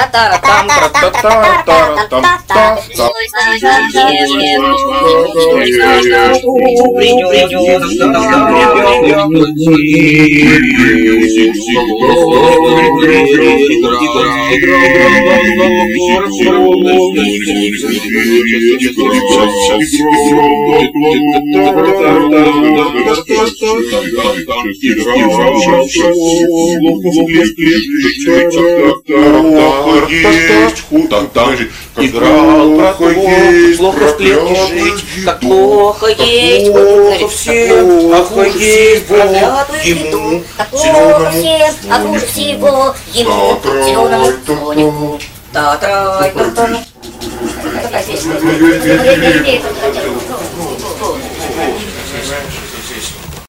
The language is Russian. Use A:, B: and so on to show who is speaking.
A: Как играл про то, плохо в клетке жить, как плохо есть, плохо всем, а хуже всего ему,
B: как плохо всем, а хуже всего ему, зеленому слонику. Та-трай, та-та. Такая песня.